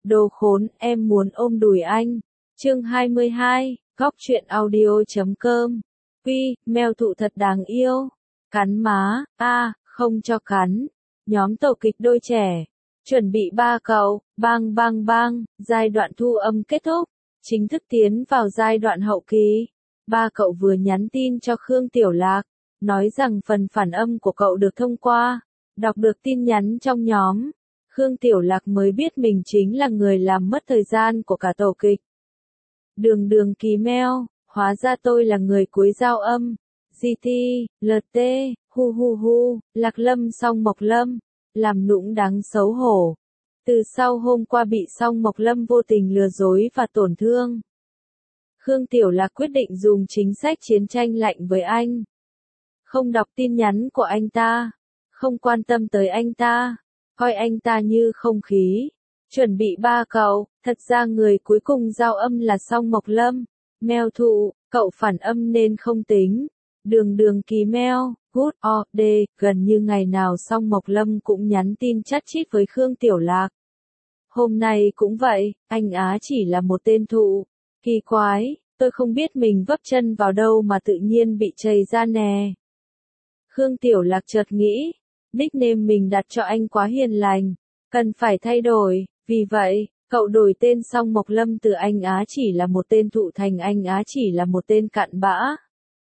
Đồ khốn, em muốn ôm đùi anh. Chương 22, góc truyện audio.com. Mèo thụ thật đáng yêu. Cắn má, không cho cắn. Nhóm tổ kịch đôi trẻ. Chuẩn bị ba cậu, bang bang bang, giai đoạn thu âm kết thúc. Chính thức tiến vào giai đoạn hậu kỳ. Ba cậu vừa nhắn tin cho Khương Tiểu Lạc, nói rằng phần phản âm của cậu được thông qua. Đọc được tin nhắn trong nhóm, Khương Tiểu Lạc mới biết mình chính là người làm mất thời gian của cả tổ kịch. Đường ký meo, hóa ra tôi là người cuối giao âm. GT, LT, hu, Lạc Lâm Song Mộc Lâm, làm nũng đáng xấu hổ. Từ sau hôm qua bị Song Mộc Lâm vô tình lừa dối và tổn thương, Khương Tiểu Lạc quyết định dùng chính sách chiến tranh lạnh với anh. Không đọc tin nhắn của anh ta, không quan tâm tới anh ta, coi anh ta như không khí. Chuẩn bị ba cậu, thật ra người cuối cùng giao âm là Song Mộc Lâm. Mèo thụ, cậu phản âm nên không tính. Đường ký meo, good or day, gần như ngày nào Song Mộc Lâm cũng nhắn tin chat chít với Khương Tiểu Lạc. Hôm nay cũng vậy, anh Á chỉ là một tên thụ. Kỳ quái, tôi không biết mình vấp chân vào đâu mà tự nhiên bị chày ra nè. Khương Tiểu Lạc chợt nghĩ, nickname mình đặt cho anh quá hiền lành, cần phải thay đổi, vì vậy, cậu đổi tên Song Mộc Lâm từ anh Á chỉ là một tên thụ thành anh Á chỉ là một tên cặn bã.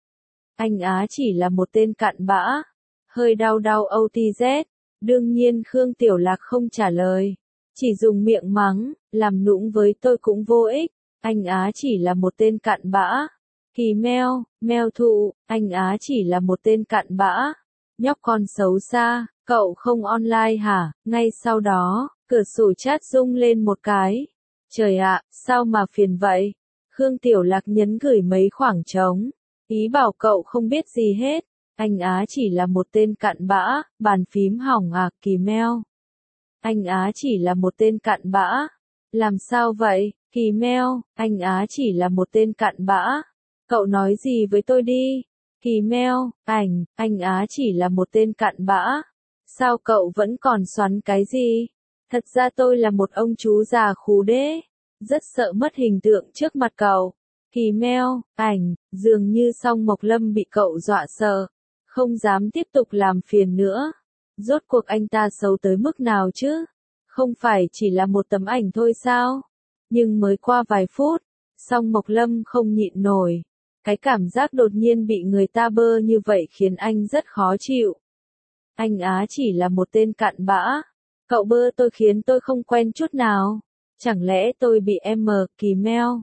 Anh Á chỉ là một tên cặn bã. Hơi đau OTZ. Đương nhiên Khương Tiểu Lạc không trả lời. Chỉ dùng miệng mắng, làm nũng với tôi cũng vô ích. Anh Á chỉ là một tên cặn bã. Kỳ meo thụ, anh Á chỉ là một tên cặn bã. Nhóc con xấu xa, cậu không online hả? Ngay sau đó, cửa sổ chat rung lên một cái. Trời ạ, sao mà phiền vậy? Khương Tiểu Lạc nhấn gửi mấy khoảng trống. Ý bảo cậu không biết gì hết. Anh Á chỉ là một tên cặn bã, bàn phím hỏng à, kỳ meo. Anh Á chỉ là một tên cặn bã. Làm sao vậy, kỳ meo, anh Á chỉ là một tên cặn bã. Cậu nói gì với tôi đi? Kỳ meo, anh Á chỉ là một tên cặn bã. Sao cậu vẫn còn xoắn cái gì? Thật ra tôi là một ông chú già khú đế. Rất sợ mất hình tượng trước mặt cậu. Kỳ meo, dường như Song Mộc Lâm bị cậu dọa sợ. Không dám tiếp tục làm phiền nữa. Rốt cuộc anh ta xấu tới mức nào chứ? Không phải chỉ là một tấm ảnh thôi sao? Nhưng mới qua vài phút, Song Mộc Lâm không nhịn nổi. Cái cảm giác đột nhiên bị người ta bơ như vậy khiến anh rất khó chịu. Anh Á chỉ là một tên cặn bã. Cậu bơ tôi khiến tôi không quen chút nào. Chẳng lẽ tôi bị kỳ meo?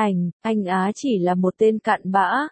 Anh Á chỉ là một tên cặn bã.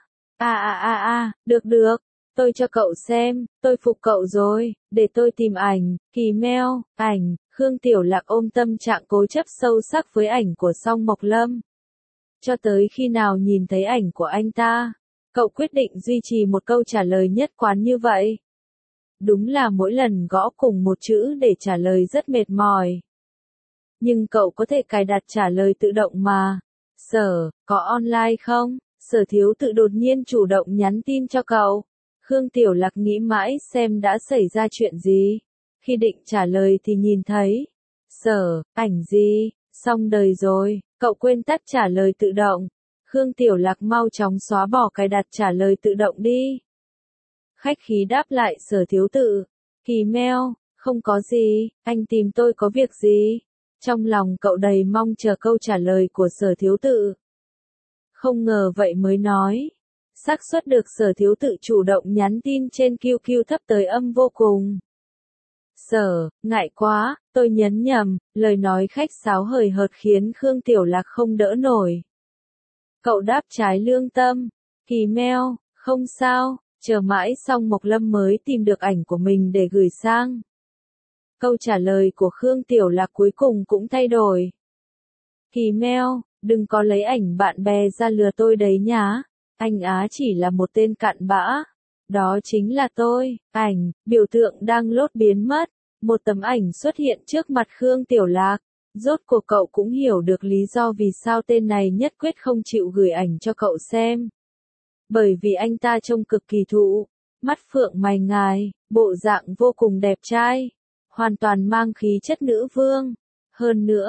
Được. Tôi cho cậu xem, tôi phục cậu rồi, để tôi tìm ảnh, kỳ meo, Khương Tiểu Lạc ôm tâm trạng cố chấp sâu sắc với ảnh của Song Mộc Lâm. Cho tới khi nào nhìn thấy ảnh của anh ta, cậu quyết định duy trì một câu trả lời nhất quán như vậy. Đúng là mỗi lần gõ cùng một chữ để trả lời rất mệt mỏi. Nhưng cậu có thể cài đặt trả lời tự động mà. Sở, có online không? Sở Thiếu Tự đột nhiên chủ động nhắn tin cho cậu. Khương Tiểu Lạc nghĩ mãi xem đã xảy ra chuyện gì. Khi định trả lời thì nhìn thấy. Sở, ảnh gì? Xong đời rồi, cậu quên tắt trả lời tự động. Khương Tiểu Lạc mau chóng xóa bỏ cài đặt trả lời tự động đi. Khách khí đáp lại Sở Thiếu Tự. Kỳ meo, không có gì, anh tìm tôi có việc gì? Trong lòng cậu đầy mong chờ câu trả lời của Sở Thiếu Tự. Không ngờ vậy mới nói. Xác suất được Sở Thiếu Tự chủ động nhắn tin trên QQ thấp tới âm vô cùng. Sở, ngại quá, tôi nhấn nhầm, lời nói khách sáo hời hợt khiến Khương Tiểu Lạc không đỡ nổi. Cậu đáp trái lương tâm. Kỳ meo, không sao, chờ mãi Song Mộc Lâm mới tìm được ảnh của mình để gửi sang. Câu trả lời của Khương Tiểu Lạc cuối cùng cũng thay đổi. Kỳ meo, đừng có lấy ảnh bạn bè ra lừa tôi đấy nhá. Anh Á chỉ là một tên cặn bã. Đó chính là tôi. Biểu tượng đang lốt biến mất. Một tấm ảnh xuất hiện trước mặt Khương Tiểu Lạc. Rốt cuộc cậu cũng hiểu được lý do vì sao tên này nhất quyết không chịu gửi ảnh cho cậu xem. Bởi vì anh ta trông cực kỳ thụ. Mắt phượng mày ngài, bộ dạng vô cùng đẹp trai. Hoàn toàn mang khí chất nữ vương. Hơn nữa,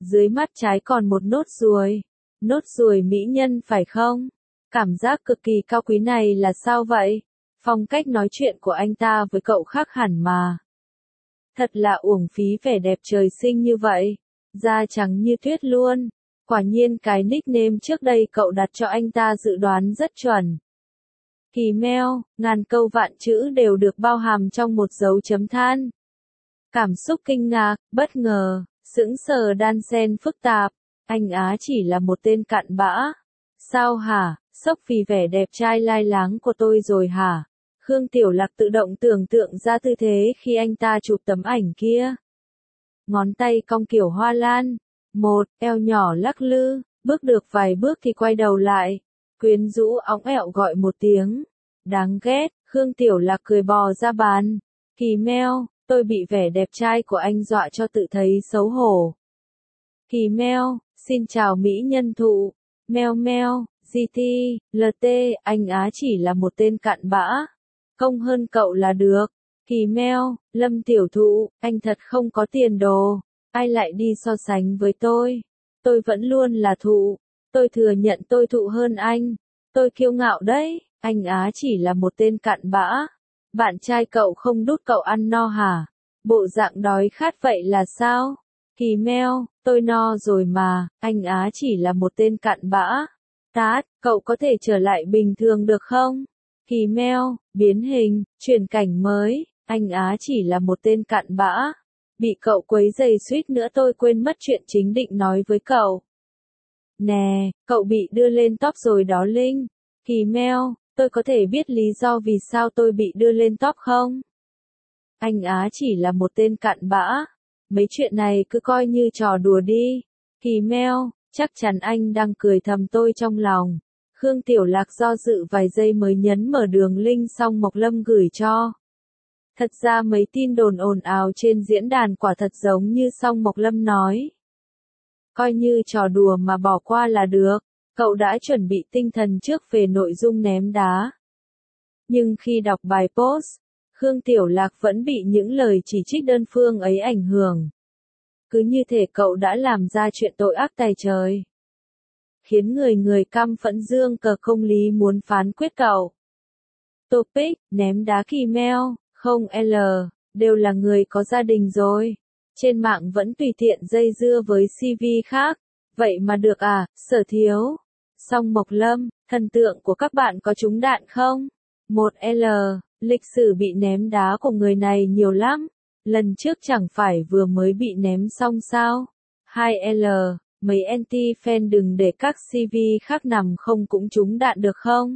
Dưới mắt trái còn một nốt ruồi. Nốt ruồi mỹ nhân phải không? Cảm giác cực kỳ cao quý này là sao vậy? Phong cách nói chuyện của anh ta với cậu khác hẳn mà. Thật là uổng phí vẻ đẹp trời sinh như vậy. Da trắng như tuyết luôn. Quả nhiên cái nickname trước đây cậu đặt cho anh ta dự đoán rất chuẩn. Kỳ meo, ngàn câu vạn chữ đều được bao hàm trong một dấu chấm than. Cảm xúc kinh ngạc, bất ngờ, sững sờ đan xen phức tạp. Anh Á chỉ là một tên cặn bã. Sao hả, sốc vì vẻ đẹp trai lai láng của tôi rồi hả? Khương Tiểu Lạc tự động tưởng tượng ra tư thế khi anh ta chụp tấm ảnh kia. Ngón tay cong kiểu hoa lan. Một, eo nhỏ lắc lư, bước được vài bước thì quay đầu lại. Quyến rũ óng ẹo gọi một tiếng. Đáng ghét, Khương Tiểu Lạc cười bò ra bàn. Kỳ meo, tôi bị vẻ đẹp trai của anh dọa cho tự thấy xấu hổ. Kỳ meo, xin chào mỹ nhân thụ. Meo meo, GT, LT, anh Á chỉ là một tên cặn bã. Không hơn cậu là được. Kỳ meo, Lâm tiểu thụ, anh thật không có tiền đồ. Ai lại đi so sánh với tôi? Tôi vẫn luôn là thụ. Tôi thừa nhận tôi thụ hơn anh. Tôi kiêu ngạo đấy, anh Á chỉ là một tên cặn bã. Bạn trai cậu không đút cậu ăn no hả? Bộ dạng đói khát vậy là sao? Kỳ meo, tôi no rồi mà, anh Á chỉ là một tên cặn bã. Tát, cậu có thể trở lại bình thường được không? Kỳ meo, biến hình, chuyển cảnh mới, anh Á chỉ là một tên cặn bã. Bị cậu quấy rầy suýt nữa tôi quên mất chuyện chính định nói với cậu. Nè, cậu bị đưa lên top rồi đó Linh. Kỳ meo, tôi có thể biết lý do vì sao tôi bị đưa lên top không? Anh Á chỉ là một tên cặn bã. Mấy chuyện này cứ coi như trò đùa đi. Kỳ meo, chắc chắn anh đang cười thầm tôi trong lòng. Khương Tiểu Lạc do dự vài giây mới nhấn mở đường link xong Mộc Lâm gửi cho. Thật ra mấy tin đồn ồn ào trên diễn đàn quả thật giống như song Mộc Lâm nói. Coi như trò đùa mà bỏ qua là được, cậu đã chuẩn bị tinh thần trước về nội dung ném đá. Nhưng khi đọc bài post, Khương Tiểu Lạc vẫn bị những lời chỉ trích đơn phương ấy ảnh hưởng. Cứ như thể cậu đã làm ra chuyện tội ác tày trời. Khiến người căm phẫn dương cờ công lý muốn phán quyết cậu. Topic, ném đá Kỳ meo, không L, đều là người có gia đình rồi. Trên mạng vẫn tùy tiện dây dưa với CV khác. Vậy mà được à, Sở Thiếu. Song Mộc Lâm, thần tượng của các bạn có trúng đạn không? 1L, lịch sử bị ném đá của người này nhiều lắm. Lần trước chẳng phải vừa mới bị ném xong sao? 2L, mấy anti-fan đừng để các CV khác nằm không cũng trúng đạn được không?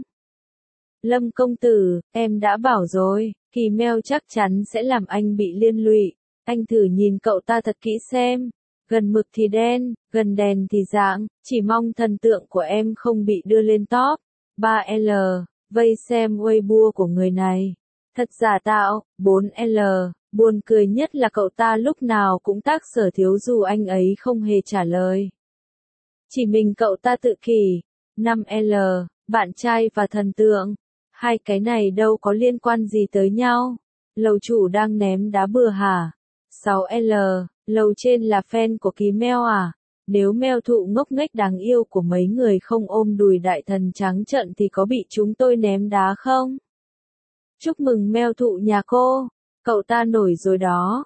Lâm công tử, em đã bảo rồi, Kỳ meo chắc chắn sẽ làm anh bị liên lụy. Anh thử nhìn cậu ta thật kỹ xem. Gần mực thì đen, gần đèn thì rạng, chỉ mong thần tượng của em không bị đưa lên top. 3L, vây xem Weibo của người này. Thật giả tạo. 4L, buồn cười nhất là cậu ta lúc nào cũng tag Sở Thiếu dù anh ấy không hề trả lời. Chỉ mình cậu ta tự kỷ. 5L, bạn trai và thần tượng. Hai cái này đâu có liên quan gì tới nhau. Lầu chủ đang ném đá bừa hả? 6L, lầu trên là fan của Kỳ meo à? Nếu meo thụ ngốc nghếch đáng yêu của mấy người không ôm đùi đại thần trắng trợn thì có bị chúng tôi ném đá không? Chúc mừng meo thụ nhà cô, cậu ta nổi rồi đó.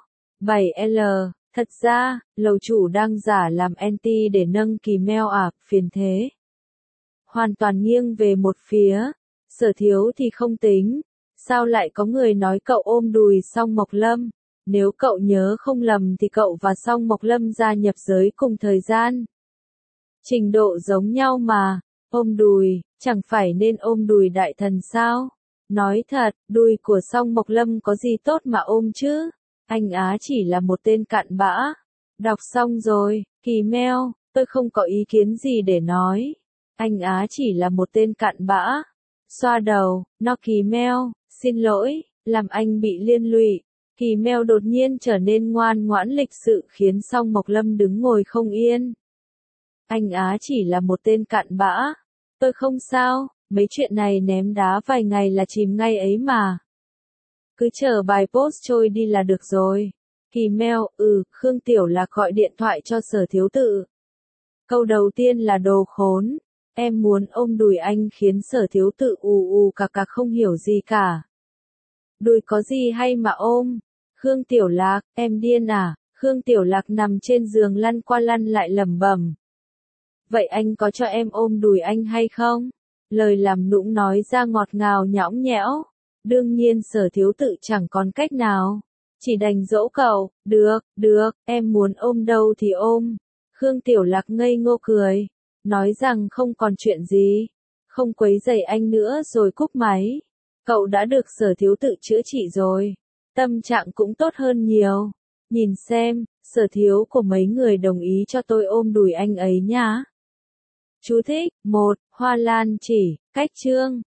7L, thật ra, lầu chủ đang giả làm anti để nâng Kỳ meo à, phiền thế. Hoàn toàn nghiêng về một phía, Sở Thiếu thì không tính. Sao lại có người nói cậu ôm đùi song Mộc Lâm? Nếu cậu nhớ không lầm thì cậu và song Mộc Lâm gia nhập giới cùng thời gian. Trình độ giống nhau mà, ôm đùi, chẳng phải nên ôm đùi đại thần sao? Nói thật, đùi của song Mộc Lâm có gì tốt mà ôm chứ? Anh Á chỉ là một tên cặn bã. Đọc xong rồi, Kỳ meo, tôi không có ý kiến gì để nói. Anh Á chỉ là một tên cặn bã. Xoa đầu, nó Kỳ meo, xin lỗi, làm anh bị liên lụy. Kỳ meo đột nhiên trở nên ngoan ngoãn lịch sự khiến song Mộc Lâm đứng ngồi không yên. Anh Á chỉ là một tên cặn bã. Tôi không sao, mấy chuyện này ném đá vài ngày là chìm ngay ấy mà. Cứ chờ bài post trôi đi là được rồi. Email, Khương Tiểu Lạc gọi điện thoại cho Sở Thiếu Tự. Câu đầu tiên là đồ khốn. Em muốn ôm đùi anh khiến Sở Thiếu Tự ù cà cà không hiểu gì cả. Đùi có gì hay mà ôm? Khương Tiểu Lạc, em điên à? Khương Tiểu Lạc nằm trên giường lăn qua lăn lại lẩm bẩm. Vậy anh có cho em ôm đùi anh hay không? Lời làm nũng nói ra ngọt ngào nhõng nhẽo. Đương nhiên Sở Thiếu Tự chẳng còn cách nào. Chỉ đành dỗ cậu, được, em muốn ôm đâu thì ôm. Khương Tiểu Lạc ngây ngô cười. Nói rằng không còn chuyện gì. Không quấy rầy anh nữa rồi cúp máy. Cậu đã được Sở Thiếu Tự chữa trị rồi. Tâm trạng cũng tốt hơn nhiều. Nhìn xem, sở thiếu của mấy người đồng ý cho tôi ôm đùi anh ấy nhá. Chú thích, 1. Hoa Lan chỉ, cách chương.